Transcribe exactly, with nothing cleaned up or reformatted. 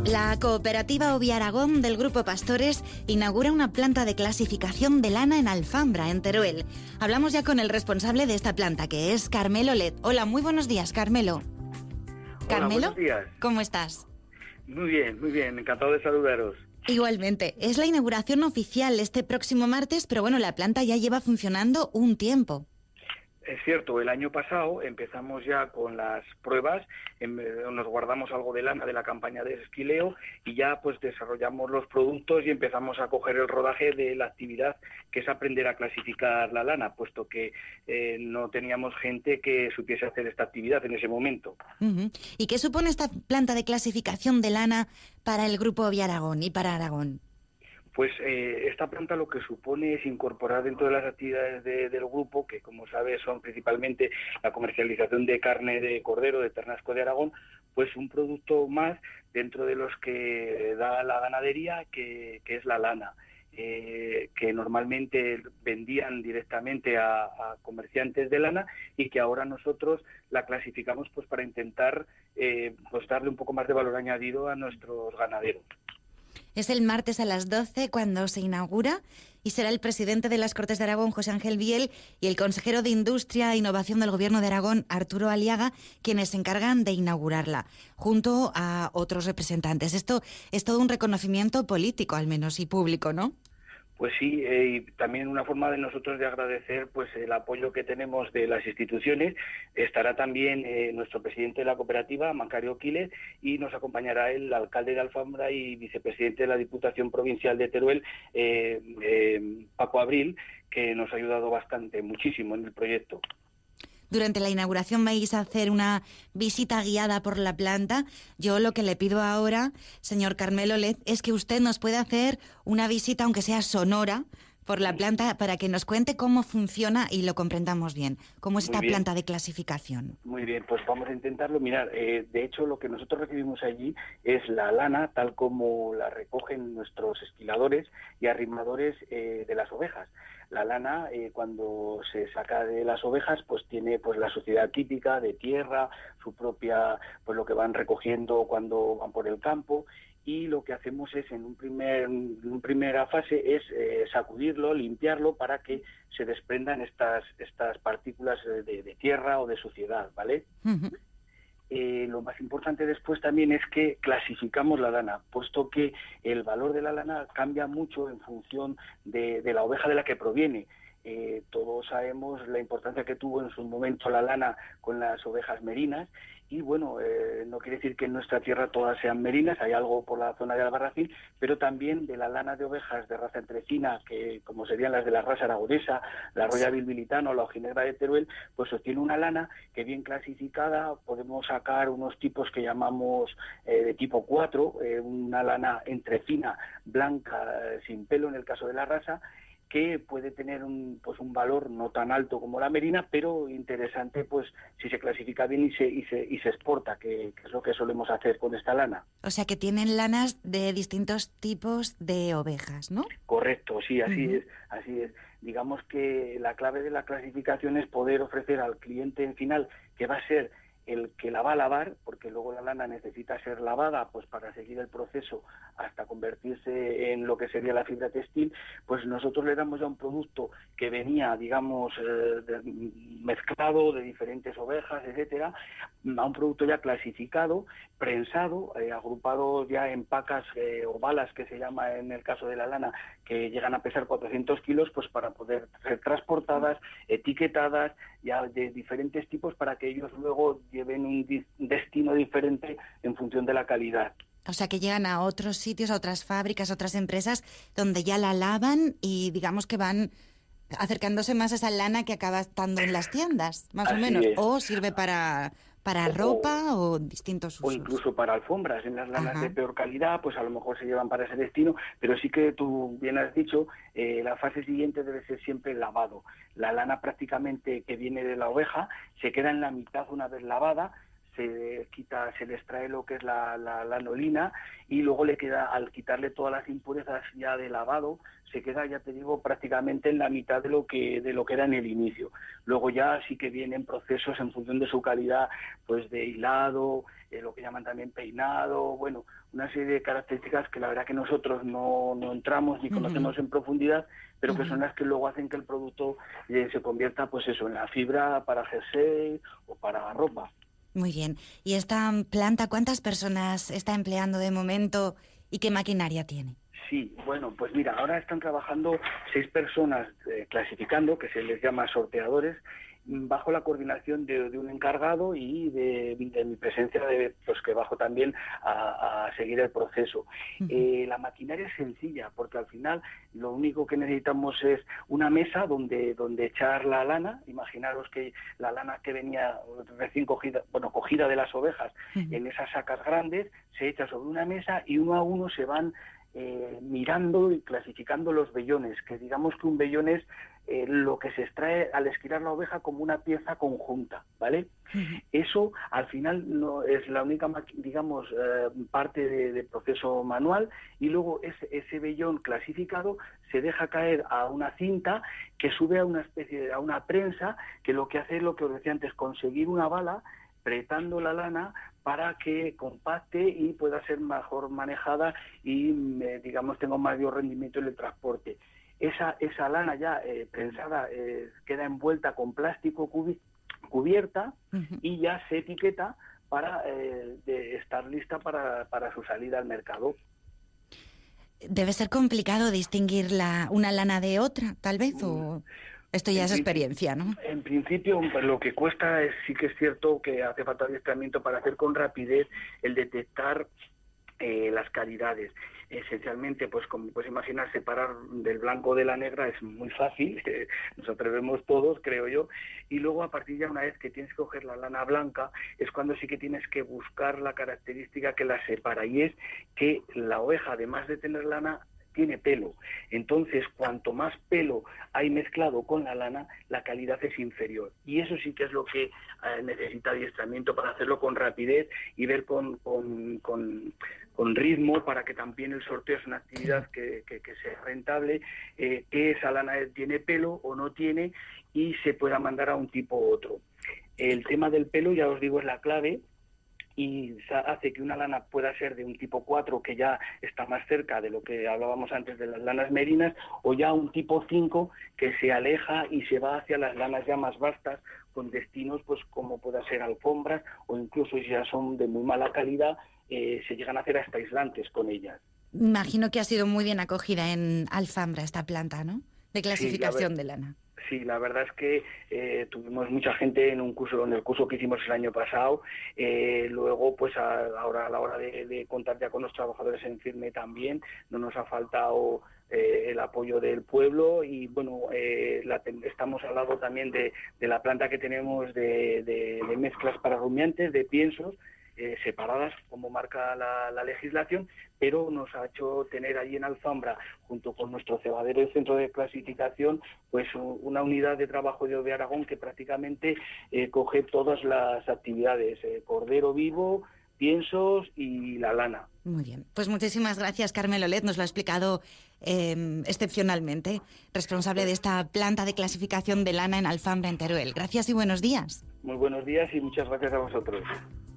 La cooperativa Oviaragón del Grupo Pastores inaugura una planta de clasificación de lana en Alfambra, en Teruel. Hablamos ya con el responsable de esta planta, que es Carmelo Led. Hola, muy buenos días, Carmelo. Hola, Carmelo, buenos días. ¿Cómo estás? Muy bien, muy bien, encantado de saludaros. Igualmente, es la inauguración oficial este próximo martes, pero bueno, la planta ya lleva funcionando un tiempo. Es cierto, el año pasado empezamos ya con las pruebas, nos guardamos algo de lana de la campaña de esquileo y ya pues desarrollamos los productos y empezamos a coger el rodaje de la actividad que es aprender a clasificar la lana, puesto que eh, no teníamos gente que supiese hacer esta actividad en ese momento. Uh-huh. ¿Y qué supone esta planta de clasificación de lana para el Grupo Oviaragón y para Aragón? Pues eh, esta planta lo que supone es incorporar dentro de las actividades de, del grupo, que como sabes son principalmente la comercialización de carne de cordero, de ternasco de Aragón, pues un producto más dentro de los que da la ganadería, que, que es la lana, eh, que normalmente vendían directamente a, a comerciantes de lana y que ahora nosotros la clasificamos pues para intentar eh, pues darle un poco más de valor añadido a nuestros ganaderos. Es el martes a las doce cuando se inaugura y será el presidente de las Cortes de Aragón, José Ángel Biel, y el consejero de Industria e Innovación del Gobierno de Aragón, Arturo Aliaga, quienes se encargan de inaugurarla, junto a otros representantes. Esto es todo un reconocimiento político, al menos, y público, ¿no? Pues sí, eh, y también una forma de nosotros de agradecer pues el apoyo que tenemos de las instituciones. Estará también eh, nuestro presidente de la cooperativa, Macario Quiles, y nos acompañará el alcalde de Alfambra y vicepresidente de la Diputación Provincial de Teruel, eh, eh, Paco Abril, que nos ha ayudado bastante, muchísimo en el proyecto. Durante la inauguración vais a hacer una visita guiada por la planta. Yo lo que le pido ahora, señor Carmelo Led, es que usted nos pueda hacer una visita, aunque sea sonora, por la planta para que nos cuente cómo funciona y lo comprendamos bien. ¿Cómo es esta planta de clasificación? Muy bien, pues vamos a intentarlo. Mirad, eh, de hecho lo que nosotros recibimos allí es la lana tal como la recogen nuestros esquiladores y arrimadores eh, de las ovejas. La lana, eh, cuando se saca de las ovejas, pues tiene pues la suciedad típica de tierra, su propia, pues lo que van recogiendo cuando van por el campo, y lo que hacemos es, en un primer, en una primera fase, es eh, sacudirlo, limpiarlo, para que se desprendan estas, estas partículas de, de tierra o de suciedad, ¿vale? Uh-huh. Eh, lo más importante después también es que clasificamos la lana, puesto que el valor de la lana cambia mucho en función de, de la oveja de la que proviene. Eh, todos sabemos la importancia que tuvo en su momento la lana con las ovejas merinas, y bueno, eh, no quiere decir que en nuestra tierra todas sean merinas, hay algo por la zona de Albarracín, pero también de la lana de ovejas de raza entrecina, que como serían las de la raza aragonesa, la Roya Bilbilitano o la Ojinegra de Teruel, pues obtiene una lana que, bien clasificada, podemos sacar unos tipos que llamamos eh, de tipo cuatro, eh, una lana entrecina, blanca, eh, sin pelo en el caso de la raza, que puede tener un pues un valor no tan alto como la merina, pero interesante pues si se clasifica bien y se y se, y se exporta, que, que es lo que solemos hacer con esta lana. O sea que tienen lanas de distintos tipos de ovejas, ¿no? Correcto, sí, así Uh-huh. es, así es. Digamos que la clave de la clasificación es poder ofrecer al cliente en final, que va a ser el que la va a lavar, porque luego la lana necesita ser lavada pues para seguir el proceso hasta convertirse en lo que sería la fibra textil, pues nosotros le damos ya un producto que venía, digamos, eh, de, mezclado de diferentes ovejas, etcétera, a un producto ya clasificado, prensado, eh, agrupado ya en pacas eh, o balas, que se llama en el caso de la lana, que llegan a pesar cuatrocientos kilos, pues para poder ser transportadas, etiquetadas, ya de diferentes tipos, para que ellos luego lleven un di- destino diferente en función de la calidad. O sea, que llegan a otros sitios, a otras fábricas, a otras empresas, donde ya la lavan y digamos que van acercándose más a esa lana que acaba estando en las tiendas, más Así o menos. es. O sirve para, para O, ropa o distintos usos. O incluso para alfombras. En las lanas Ajá. de peor calidad, pues a lo mejor se llevan para ese destino, pero sí que tú bien has dicho, eh, la fase siguiente debe ser siempre el lavado. La lana prácticamente que viene de la oveja se queda en la mitad una vez lavada, se quita, se le extrae lo que es la, la lanolina y luego le queda, al quitarle todas las impurezas ya de lavado, se queda, ya te digo, prácticamente en la mitad de lo que de lo que era en el inicio. Luego ya sí que vienen procesos en función de su calidad, pues de hilado, eh, lo que llaman también peinado, bueno, una serie de características que la verdad que nosotros no, no entramos ni conocemos uh-huh. en profundidad, pero que uh-huh. son las que luego hacen que el producto eh, se convierta, pues eso, en la fibra para jersey o para ropa. Muy bien. ¿Y esta planta cuántas personas está empleando de momento y qué maquinaria tiene? Sí, bueno, pues mira, ahora están trabajando seis personas eh, clasificando, que se les llama sorteadores, bajo la coordinación de, de un encargado y de, de mi presencia, de, pues que bajo también a, a seguir el proceso. Uh-huh. Eh, la maquinaria es sencilla, porque al final lo único que necesitamos es una mesa donde, donde echar la lana. Imaginaros que la lana que venía recién cogida, bueno, cogida de las ovejas, uh-huh. en esas sacas grandes, se echa sobre una mesa y uno a uno se van Eh, mirando y clasificando los vellones, que digamos que un vellón es eh, lo que se extrae al esquilar la oveja como una pieza conjunta, ¿vale? Uh-huh. Eso al final no es la única, digamos, eh, parte de, de proceso manual, y luego ese, ese vellón clasificado se deja caer a una cinta que sube a una especie de, a una prensa, que lo que hace es lo que os decía antes, conseguir una bala apretando la lana para que compacte y pueda ser mejor manejada y, eh, digamos, tenga un mayor rendimiento en el transporte. Esa, esa lana ya eh, prensada eh, queda envuelta con plástico cubi- cubierta uh-huh. y ya se etiqueta para eh, de estar lista para, para su salida al mercado. Debe ser complicado distinguir la, una lana de otra, tal vez, o... Esto ya en es experiencia, ¿no? En principio, pues, lo que cuesta es, sí que es cierto que hace falta adiestramiento para hacer con rapidez el detectar eh, las calidades. Esencialmente, pues como puedes imaginar, separar del blanco de la negra es muy fácil, eh, nos atrevemos todos, creo yo, y luego a partir de una vez que tienes que coger la lana blanca, es cuando sí que tienes que buscar la característica que la separa, y es que la oveja, además de tener lana, tiene pelo. Entonces, cuanto más pelo hay mezclado con la lana, la calidad es inferior. Y eso sí que es lo que eh, necesita adiestramiento para hacerlo con rapidez y ver con, con, con, con ritmo, para que también el sorteo es una actividad que, que, que sea rentable, eh, que esa lana tiene pelo o no tiene, y se pueda mandar a un tipo u otro. El tema del pelo, ya os digo, es la clave, y hace que una lana pueda ser de un tipo cuatro, que ya está más cerca de lo que hablábamos antes de las lanas merinas, o ya un tipo cinco, que se aleja y se va hacia las lanas ya más vastas, con destinos pues como pueda ser alfombras, o incluso si ya son de muy mala calidad, eh, se llegan a hacer hasta aislantes con ellas. Imagino que ha sido muy bien acogida en Alfambra esta planta, ¿no? De clasificación sí, de lana. Sí, la verdad es que eh, tuvimos mucha gente en un curso, en el curso que hicimos el año pasado. Eh, luego, pues a, ahora a la hora de, de contar ya con los trabajadores en firme también, no nos ha faltado eh, el apoyo del pueblo, y bueno, eh, la, estamos al lado también de, de la planta que tenemos de, de, de mezclas para rumiantes, de piensos, Eh, separadas como marca la, la legislación, pero nos ha hecho tener allí en Alfambra, junto con nuestro cebadero y centro de clasificación, pues una unidad de trabajo de O V Aragón que prácticamente eh, coge todas las actividades, eh, cordero vivo, piensos y la lana. Muy bien, pues muchísimas gracias, Carmelo Olet, nos lo ha explicado eh, excepcionalmente, responsable de esta planta de clasificación de lana en Alfambra, en Teruel. Gracias y buenos días. Muy buenos días y muchas gracias a vosotros.